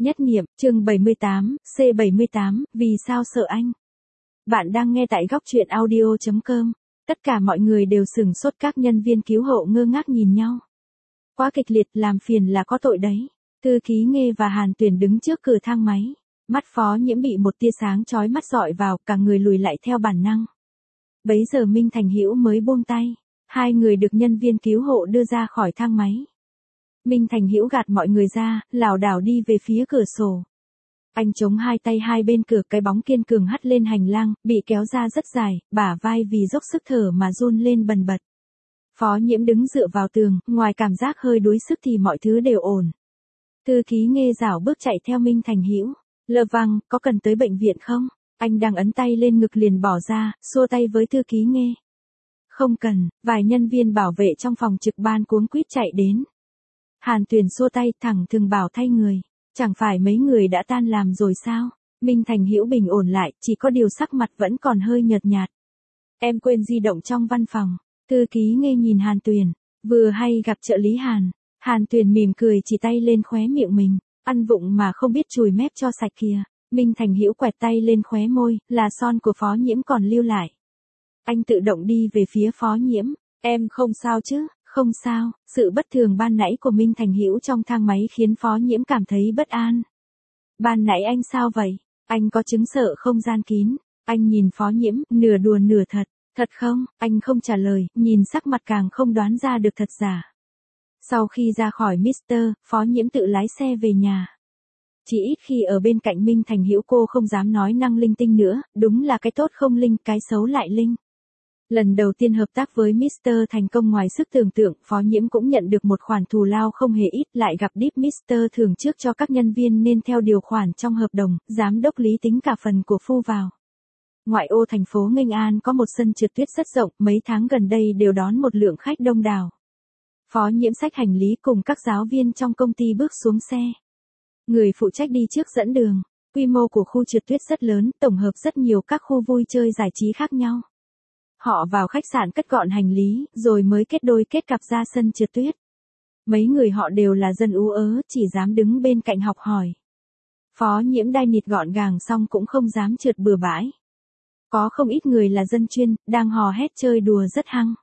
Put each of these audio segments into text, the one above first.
Nhất niệm, chương 78, C78, vì sao sợ anh? Bạn đang nghe tại góc truyện audio.com. Tất cả mọi người đều sửng sốt, các nhân viên cứu hộ ngơ ngác nhìn nhau. Quá kịch liệt, làm phiền là có tội đấy. Thư ký Nghê và Hàn Tuyền đứng trước cửa thang máy. Mắt Phó Nhiễm bị một tia sáng chói mắt dọi vào, cả người lùi lại theo bản năng. Bấy giờ Minh Thành Hữu mới buông tay. Hai người được nhân viên cứu hộ đưa ra khỏi thang máy. Minh Thành Hữu gạt mọi người ra, lảo đảo đi về phía cửa sổ. Anh chống hai tay hai bên cửa, cái bóng kiên cường hắt lên hành lang, bị kéo ra rất dài, bả vai vì dốc sức thở mà run lên bần bật. Phó Nhiễm đứng dựa vào tường, ngoài cảm giác hơi đuối sức thì mọi thứ đều ổn. Thư ký Nghê rảo bước chạy theo Minh Thành Hữu. Lơ văng, có cần tới bệnh viện không? Anh đang ấn tay lên ngực liền bỏ ra, xua tay với thư ký Nghê. Không cần, vài nhân viên bảo vệ trong phòng trực ban cuống quýt chạy đến. Hàn Tuyền xua tay, thẳng thừng bảo thay người. Chẳng phải mấy người đã tan làm rồi sao? Minh Thành Hữu bình ổn lại, chỉ có điều sắc mặt vẫn còn hơi nhợt nhạt. Em quên di động trong văn phòng. Thư ký Nghê nhìn Hàn Tuyền. Vừa hay gặp trợ lý Hàn. Hàn Tuyền mỉm cười chỉ tay lên khóe miệng mình. Ăn vụng mà không biết chùi mép cho sạch kìa. Minh Thành Hữu quẹt tay lên khóe môi, là son của Phó Nhiễm còn lưu lại. Anh tự động đi về phía Phó Nhiễm. Em không sao chứ? Không sao. Sự bất thường ban nãy của Minh Thành Hữu trong thang máy khiến Phó Nhiễm cảm thấy bất an. Ban nãy anh sao vậy? Anh có chứng sợ không gian kín. Anh nhìn Phó Nhiễm, nửa đùa nửa thật. Thật không? Anh không trả lời, nhìn sắc mặt càng không đoán ra được thật giả. Sau khi ra khỏi Mr., Phó Nhiễm tự lái xe về nhà. Chỉ ít khi ở bên cạnh Minh Thành Hữu cô không dám nói năng linh tinh nữa, đúng là cái tốt không linh, cái xấu lại linh. Lần đầu tiên hợp tác với Mr. thành công ngoài sức tưởng tượng, Phó Nhiễm cũng nhận được một khoản thù lao không hề ít, lại gặp Deep Mr. thưởng trước cho các nhân viên nên theo điều khoản trong hợp đồng, giám đốc Lý tính cả phần của Phu vào. Ngoại ô thành phố Nghênh An có một sân trượt tuyết rất rộng, mấy tháng gần đây đều đón một lượng khách đông đảo. Phó Nhiễm xách hành lý cùng các giáo viên trong công ty bước xuống xe. Người phụ trách đi trước dẫn đường. Quy mô của khu trượt tuyết rất lớn, tổng hợp rất nhiều các khu vui chơi giải trí khác nhau. Họ vào khách sạn cất gọn hành lý, rồi mới kết đôi kết cặp ra sân trượt tuyết. Mấy người họ đều là dân ú ớ, chỉ dám đứng bên cạnh học hỏi. Phó Nhiễm đai nịt gọn gàng xong cũng không dám trượt bừa bãi. Có không ít người là dân chuyên, đang hò hét chơi đùa rất hăng.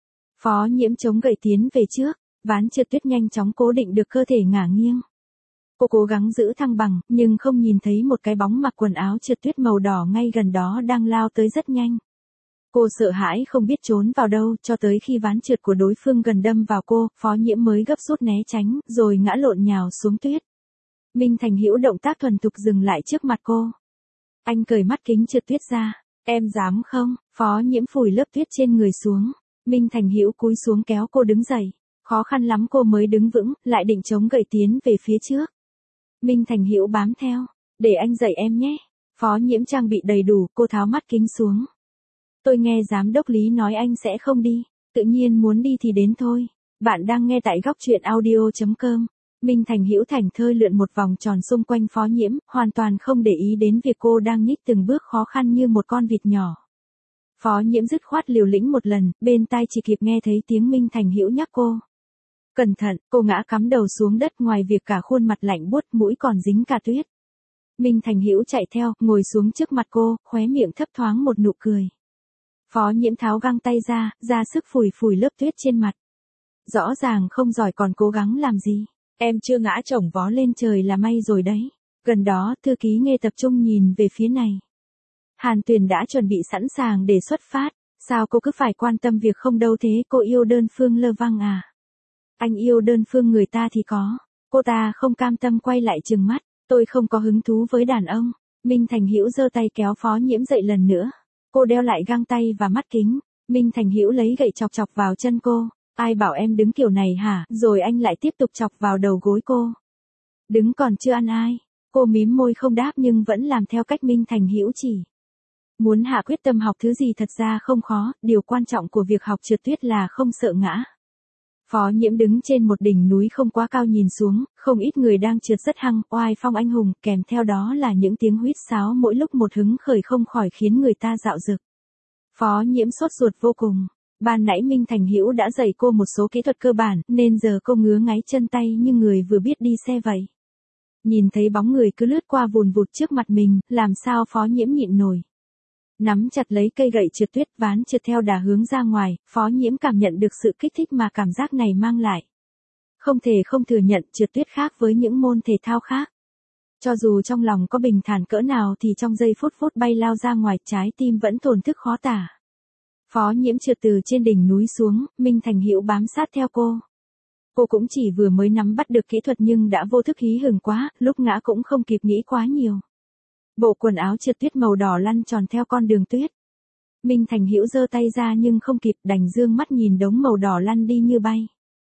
Phó Nhiễm chống gậy tiến về trước, ván trượt tuyết nhanh chóng cố định được cơ thể ngả nghiêng. Cô cố gắng giữ thăng bằng, nhưng không nhìn thấy một cái bóng mặc quần áo trượt tuyết màu đỏ ngay gần đó đang lao tới rất nhanh. Cô sợ hãi không biết trốn vào đâu, cho tới khi ván trượt của đối phương gần đâm vào cô, Phó Nhiễm mới gấp rút né tránh, rồi ngã lộn nhào xuống tuyết. Minh Thành Hữu động tác thuần thục dừng lại trước mặt cô. Anh cởi mắt kính trượt tuyết ra. Em dám không? Phó Nhiễm phủi lớp tuyết trên người xuống. Minh Thành Hữu cúi xuống kéo cô đứng dậy. Khó khăn lắm cô mới đứng vững, lại định chống gậy tiến về phía trước. Minh Thành Hữu bám theo. Để anh dạy em nhé. Phó Nhiễm trang bị đầy đủ, cô tháo mắt kính xuống. Tôi nghe giám đốc Lý nói anh sẽ không đi. Tự nhiên muốn đi thì đến thôi. Bạn đang nghe tại góc truyện audio.com. Minh Thành Hữu thảnh thơi lượn một vòng tròn xung quanh Phó Nhiễm, hoàn toàn không để ý đến việc cô đang nhích từng bước khó khăn như một con vịt nhỏ. Phó Nhiễm dứt khoát liều lĩnh một lần, bên tai chỉ kịp nghe thấy tiếng Minh Thành Hữu nhắc cô. Cẩn thận, cô ngã cắm đầu xuống đất, ngoài việc cả khuôn mặt lạnh buốt, mũi còn dính cả tuyết. Minh Thành Hữu chạy theo, ngồi xuống trước mặt cô, khóe miệng thấp thoáng một nụ cười. Phó Nhiễm tháo găng tay ra sức phủi phủi lớp tuyết trên mặt. Rõ ràng không giỏi còn cố gắng làm gì. Em chưa ngã chổng vó lên trời là may rồi đấy. Gần đó, thư ký Nghê tập trung nhìn về phía này. Hàn Tuyền đã chuẩn bị sẵn sàng để xuất phát. Sao cô cứ phải quan tâm việc không đâu thế, cô yêu đơn phương Lơ Văng à? Anh yêu đơn phương người ta thì có. Cô ta không cam tâm quay lại trừng mắt. Tôi không có hứng thú với đàn ông. Minh Thành Hữu giơ tay kéo Phó Nhiễm dậy lần nữa. Cô đeo lại găng tay và mắt kính. Minh Thành Hữu lấy gậy chọc chọc vào chân cô. Ai bảo em đứng kiểu này hả? Rồi anh lại tiếp tục chọc vào đầu gối cô. Đứng còn chưa ăn ai. Cô mím môi không đáp nhưng vẫn làm theo cách Minh Thành Hữu chỉ. Muốn hạ quyết tâm học thứ gì thật ra không khó, điều quan trọng của việc học trượt tuyết là không sợ ngã. Phó Nhiễm đứng trên một đỉnh núi không quá cao nhìn xuống, không ít người đang trượt rất hăng, oai phong anh hùng, kèm theo đó là những tiếng huýt sáo mỗi lúc một hứng khởi không khỏi khiến người ta dạo dực. Phó Nhiễm sốt ruột vô cùng. Ban nãy Minh Thành Hữu đã dạy cô một số kỹ thuật cơ bản, nên giờ cô ngứa ngáy chân tay như người vừa biết đi xe vậy. Nhìn thấy bóng người cứ lướt qua vùn vụt trước mặt mình, làm sao Phó Nhiễm nhịn nổi. Nắm chặt lấy cây gậy trượt tuyết ván trượt theo đà hướng ra ngoài, Phó Nhiễm cảm nhận được sự kích thích mà cảm giác này mang lại. Không thể không thừa nhận trượt tuyết khác với những môn thể thao khác. Cho dù trong lòng có bình thản cỡ nào thì trong giây phút bay lao ra ngoài, trái tim vẫn thổn thức khó tả. Phó Nhiễm trượt từ trên đỉnh núi xuống, Minh Thành Hữu bám sát theo cô. Cô cũng chỉ vừa mới nắm bắt được kỹ thuật nhưng đã vô thức hí hửng quá, lúc ngã cũng không kịp nghĩ quá nhiều. Bộ quần áo trượt tuyết màu đỏ lăn tròn theo con đường tuyết. Minh Thành Hữu giơ tay ra nhưng không kịp, đành dương mắt nhìn đống màu đỏ lăn đi như bay.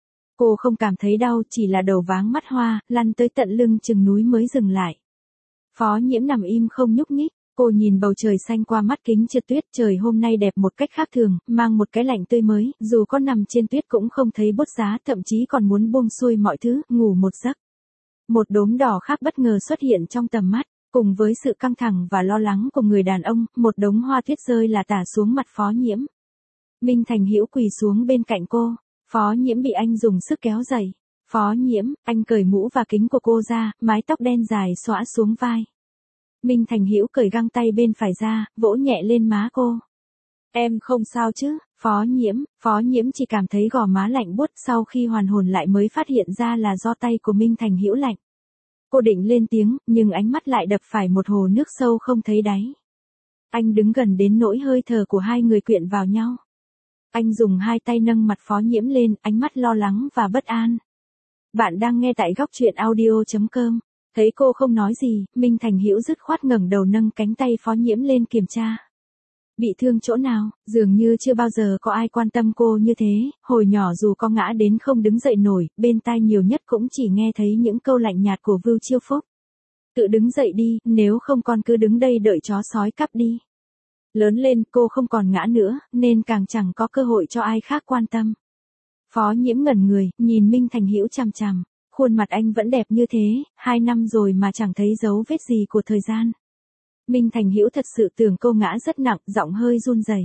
Cô không cảm thấy đau, chỉ là đầu váng mắt hoa, lăn tới tận lưng chừng núi mới dừng lại. Phó Nhiễm nằm im không nhúc nhích, cô nhìn bầu trời xanh qua mắt kính trượt tuyết, trời hôm nay đẹp một cách khác thường, mang một cái lạnh tươi mới, dù có nằm trên tuyết cũng không thấy bốt giá, thậm chí còn muốn buông xuôi mọi thứ, ngủ một giấc. Một đốm đỏ khác bất ngờ xuất hiện trong tầm mắt, cùng với sự căng thẳng và lo lắng của người đàn ông, một đống hoa tuyết rơi là tả xuống mặt Phó Nhiễm. Minh Thành Hữu quỳ xuống bên cạnh cô. Phó Nhiễm bị anh dùng sức kéo dậy. Phó Nhiễm, anh cởi mũ và kính của cô ra, mái tóc đen dài xõa xuống vai. Minh Thành Hữu cởi găng tay bên phải ra, vỗ nhẹ lên má cô. Em không sao chứ? Phó Nhiễm chỉ cảm thấy gò má lạnh buốt, sau khi hoàn hồn lại mới phát hiện ra là do tay của Minh Thành Hữu lạnh. Cô định lên tiếng, nhưng ánh mắt lại đập phải một hồ nước sâu không thấy đáy. Anh đứng gần đến nỗi hơi thở của hai người quyện vào nhau. Anh dùng hai tay nâng mặt Phó Nhiễm lên, ánh mắt lo lắng và bất an. Bạn đang nghe tại góc truyện audio.com. Thấy cô không nói gì, Minh Thành Hữu dứt khoát ngẩng đầu nâng cánh tay Phó Nhiễm lên kiểm tra. Bị thương chỗ nào? Dường như chưa bao giờ có ai quan tâm cô như thế, hồi nhỏ dù có ngã đến không đứng dậy nổi, bên tai nhiều nhất cũng chỉ nghe thấy những câu lạnh nhạt của Vưu Chiêu Phúc. Tự đứng dậy đi, nếu không con cứ đứng đây đợi chó sói cắp đi. Lớn lên cô không còn ngã nữa, nên càng chẳng có cơ hội cho ai khác quan tâm. Phó Nhiễm ngẩn người, nhìn Minh Thành Hữu chằm chằm. Khuôn mặt anh vẫn đẹp như thế, 2 năm rồi mà chẳng thấy dấu vết gì của thời gian. Minh Thành Hữu thật sự tưởng cô ngã rất nặng, giọng hơi run rẩy.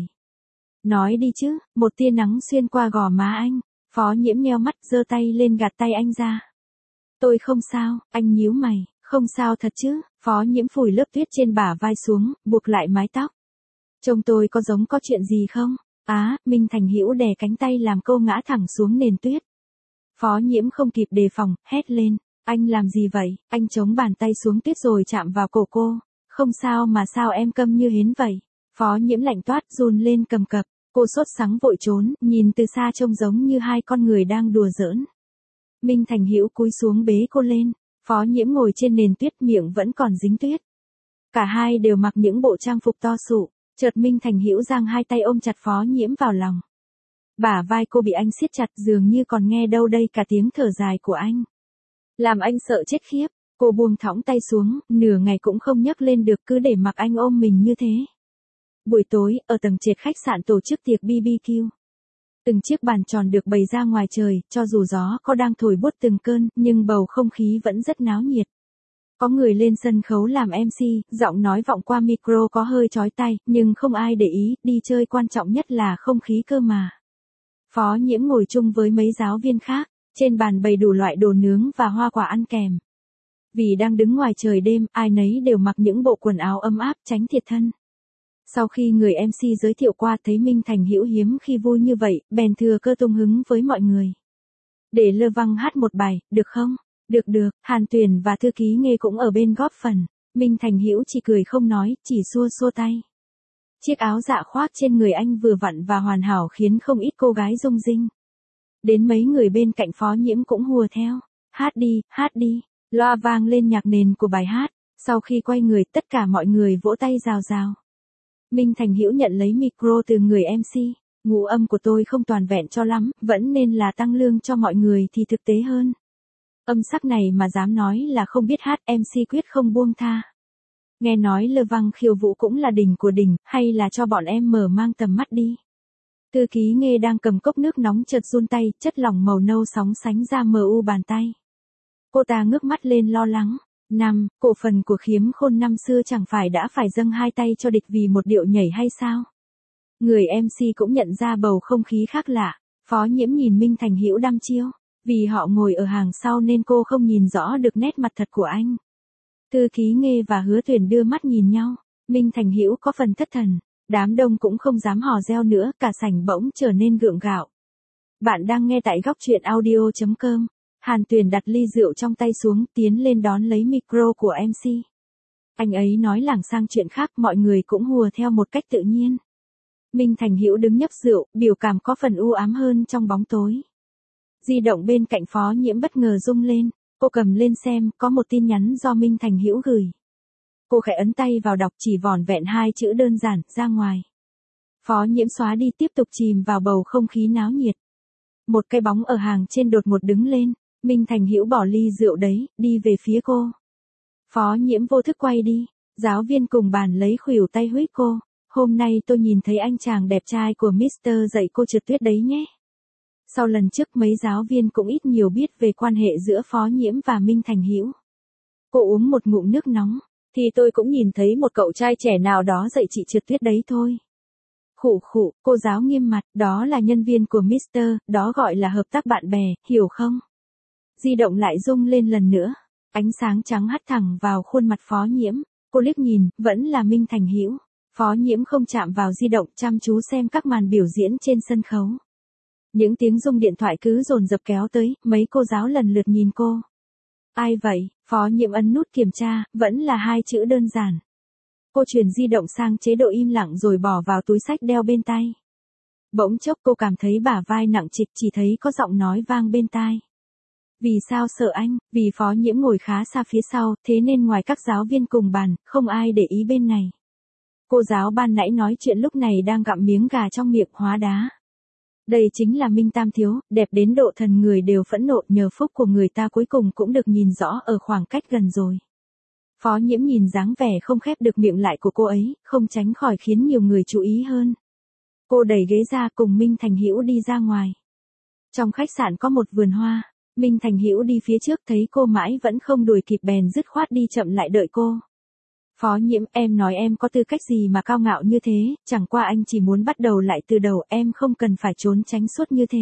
Nói đi chứ, một tia nắng xuyên qua gò má anh. Phó Nhiễm nheo mắt, giơ tay lên gạt tay anh ra. Tôi không sao, anh nhíu mày, không sao thật chứ? Phó Nhiễm phủi lớp tuyết trên bả vai xuống, buộc lại mái tóc. Trông tôi có giống có chuyện gì không? Minh Thành Hữu đè cánh tay làm cô ngã thẳng xuống nền tuyết. Phó Nhiễm không kịp đề phòng, hét lên. Anh làm gì vậy? Anh chống bàn tay xuống tuyết rồi chạm vào cổ cô. Không sao mà sao em câm như hến vậy? Phó Nhiễm lạnh toát run lên cầm cập. Cô sốt sắng vội trốn, nhìn từ xa trông giống như hai con người đang đùa giỡn. Minh Thành Hữu cúi xuống bế cô lên. Phó Nhiễm ngồi trên nền tuyết, miệng vẫn còn dính tuyết. Cả hai đều mặc những bộ trang phục to sụ. Chợt Minh Thành Hữu giang hai tay ôm chặt Phó Nhiễm vào lòng. Bả vai cô bị anh siết chặt, dường như còn nghe đâu đây cả tiếng thở dài của anh. Làm anh sợ chết khiếp, cô buông thõng tay xuống, nửa ngày cũng không nhấc lên được, cứ để mặc anh ôm mình như thế. Buổi tối, ở tầng trệt khách sạn tổ chức tiệc BBQ. Từng chiếc bàn tròn được bày ra ngoài trời, cho dù gió có đang thổi buốt từng cơn, nhưng bầu không khí vẫn rất náo nhiệt. Có người lên sân khấu làm MC, giọng nói vọng qua micro có hơi chói tai, nhưng không ai để ý, đi chơi quan trọng nhất là không khí cơ mà. Phó Nhiễm ngồi chung với mấy giáo viên khác, trên bàn bày đủ loại đồ nướng và hoa quả ăn kèm. Vì đang đứng ngoài trời đêm, ai nấy đều mặc những bộ quần áo ấm áp tránh thiệt thân. Sau khi người MC giới thiệu qua thấy Minh Thành Hữu hiếm khi vui như vậy, bèn thừa cơ tung hứng với mọi người. Để Lơ Văng hát một bài, được không? Được, Hàn Tuyền và thư ký Nghê cũng ở bên góp phần. Minh Thành Hữu chỉ cười không nói, chỉ xua xua tay. Chiếc áo dạ khoác trên người anh vừa vặn và hoàn hảo khiến không ít cô gái rung rinh. Đến mấy người bên cạnh Phó Nhiễm cũng hùa theo. Hát đi, loa vang lên nhạc nền của bài hát. Sau khi quay người, tất cả mọi người vỗ tay rào rào. Minh Thành Hữu nhận lấy micro từ người MC. Ngũ âm của tôi không toàn vẹn cho lắm, vẫn nên là tăng lương cho mọi người thì thực tế hơn. Âm sắc này mà dám nói là không biết hát, MC quyết không buông tha. Nghe nói Lơ Văng khiêu vũ cũng là đỉnh của đỉnh, hay là cho bọn em mở mang tầm mắt đi. Thư ký Nghê đang cầm cốc nước nóng chợt run tay, chất lỏng màu nâu sóng sánh ra mờ u bàn tay. Cô ta ngước mắt lên lo lắng. Cổ phần của Khiếm Khôn năm xưa chẳng phải đã phải dâng hai tay cho địch vì một điệu nhảy hay sao? Người MC cũng nhận ra bầu không khí khác lạ. Phó Nhiễm nhìn Minh Thành Hữu đăm chiêu. Vì họ ngồi ở hàng sau nên cô không nhìn rõ được nét mặt thật của anh. Tư Ký Nghê và Hứa Tuyền đưa mắt nhìn nhau, Minh Thành Hữu có phần thất thần, đám đông cũng không dám hò reo nữa, cả sảnh bỗng trở nên gượng gạo. Bạn đang nghe tại góc truyện audio.com. Hàn Tuyền đặt ly rượu trong tay xuống, tiến lên đón lấy micro của MC. Anh ấy nói lảng sang chuyện khác, mọi người cũng hùa theo một cách tự nhiên. Minh Thành Hữu đứng nhấp rượu, biểu cảm có phần u ám hơn trong bóng tối. Di động bên cạnh Phó Nhiễm bất ngờ rung lên, cô cầm lên xem, có một tin nhắn do Minh Thành Hữu gửi. Cô khẽ ấn tay vào đọc, chỉ vỏn vẹn 2 chữ đơn giản, ra ngoài. Phó Nhiễm xóa đi, tiếp tục chìm vào bầu không khí náo nhiệt. Một cái bóng ở hàng trên đột ngột đứng lên, Minh Thành Hữu bỏ ly rượu đấy, đi về phía cô. Phó Nhiễm vô thức quay đi, giáo viên cùng bàn lấy khuỷu tay huýt cô. Hôm nay tôi nhìn thấy anh chàng đẹp trai của Mr. dạy cô trượt tuyết đấy nhé. Sau lần trước mấy giáo viên cũng ít nhiều biết về quan hệ giữa Phó Nhiễm và Minh Thành Hữu. Cô uống một ngụm nước nóng, thì tôi cũng nhìn thấy một cậu trai trẻ nào đó dạy chị trượt tuyết đấy thôi. Khụ khụ, cô giáo nghiêm mặt, đó là nhân viên của Mr., đó gọi là hợp tác bạn bè, hiểu không? Di động lại rung lên lần nữa, ánh sáng trắng hắt thẳng vào khuôn mặt Phó Nhiễm, cô liếc nhìn, vẫn là Minh Thành Hữu. Phó Nhiễm không chạm vào di động, chăm chú xem các màn biểu diễn trên sân khấu. Những tiếng rung điện thoại cứ dồn dập kéo tới, mấy cô giáo lần lượt nhìn cô. Ai vậy? Phó Nhiễm ấn nút kiểm tra, vẫn là 2 chữ đơn giản. Cô chuyển di động sang chế độ im lặng rồi bỏ vào túi xách đeo bên tay. Bỗng chốc cô cảm thấy bả vai nặng trịch, chỉ thấy có giọng nói vang bên tai. Vì sao sợ anh? Vì Phó Nhiễm ngồi khá xa phía sau, thế nên ngoài các giáo viên cùng bàn, không ai để ý bên này. Cô giáo ban nãy nói chuyện lúc này đang gặm miếng gà trong miệng, hóa đá. Đây chính là Minh Tam Thiếu, đẹp đến độ thần người đều phẫn nộ, nhờ phúc của người ta cuối cùng cũng được nhìn rõ ở khoảng cách gần rồi. Phó Nhiễm nhìn dáng vẻ không khép được miệng lại của cô ấy, không tránh khỏi khiến nhiều người chú ý hơn. Cô đẩy ghế ra cùng Minh Thành Hữu đi ra ngoài. Trong khách sạn có một vườn hoa, Minh Thành Hữu đi phía trước thấy cô mãi vẫn không đuổi kịp bèn dứt khoát đi chậm lại đợi cô. Phó Nhiễm, em nói em có tư cách gì mà cao ngạo như thế, chẳng qua anh chỉ muốn bắt đầu lại từ đầu, em không cần phải trốn tránh suốt như thế.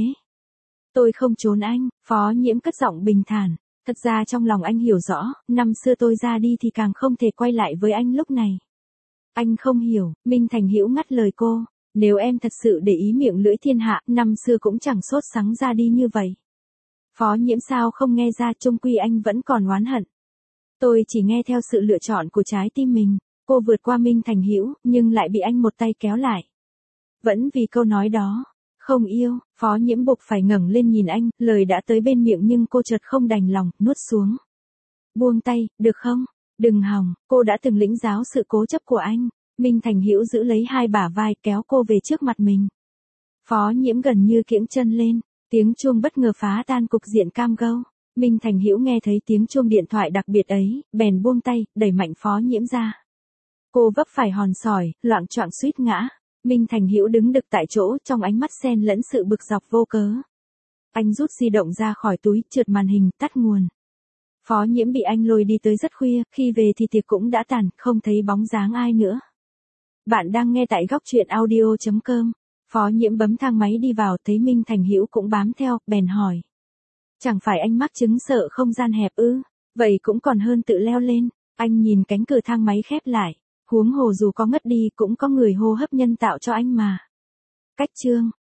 Tôi không trốn anh, Phó Nhiễm cất giọng bình thản, thật ra trong lòng anh hiểu rõ, năm xưa tôi ra đi thì càng không thể quay lại với anh lúc này. Anh không hiểu, Minh Thành Hữu ngắt lời cô, nếu em thật sự để ý miệng lưỡi thiên hạ, năm xưa cũng chẳng sốt sắng ra đi như vậy. Phó Nhiễm sao không nghe ra, chung quy anh vẫn còn oán hận. Tôi chỉ nghe theo sự lựa chọn của trái tim mình. Cô vượt qua Minh Thành Hữu, nhưng lại bị anh một tay kéo lại. Vẫn vì câu nói đó, không yêu, Phó Nhiễm buộc phải ngẩng lên nhìn anh, lời đã tới bên miệng nhưng cô chợt không đành lòng, nuốt xuống. Buông tay, được không? Đừng hòng, cô đã từng lĩnh giáo sự cố chấp của anh. Minh Thành Hữu giữ lấy hai bả vai kéo cô về trước mặt mình. Phó Nhiễm gần như kiễng chân lên, tiếng chuông bất ngờ phá tan cục diện cam go. Minh Thành Hữu nghe thấy tiếng chuông điện thoại đặc biệt ấy, bèn buông tay, đẩy mạnh Phó Nhiễm ra. Cô vấp phải hòn sỏi, loạng choạng suýt ngã. Minh Thành Hữu đứng đực tại chỗ, trong ánh mắt xen lẫn sự bực dọc vô cớ. Anh rút di động ra khỏi túi, trượt màn hình, tắt nguồn. Phó Nhiễm bị anh lôi đi tới rất khuya, khi về thì tiệc cũng đã tàn, không thấy bóng dáng ai nữa. Bạn đang nghe tại góc truyện audio.com. Phó Nhiễm bấm thang máy đi vào, thấy Minh Thành Hữu cũng bám theo, bèn hỏi. Chẳng phải anh mắc chứng sợ không gian hẹp ư? Vậy cũng còn hơn tự leo lên. Anh nhìn cánh cửa thang máy khép lại. Huống hồ dù có ngất đi cũng có người hô hấp nhân tạo cho anh mà. Cách chương.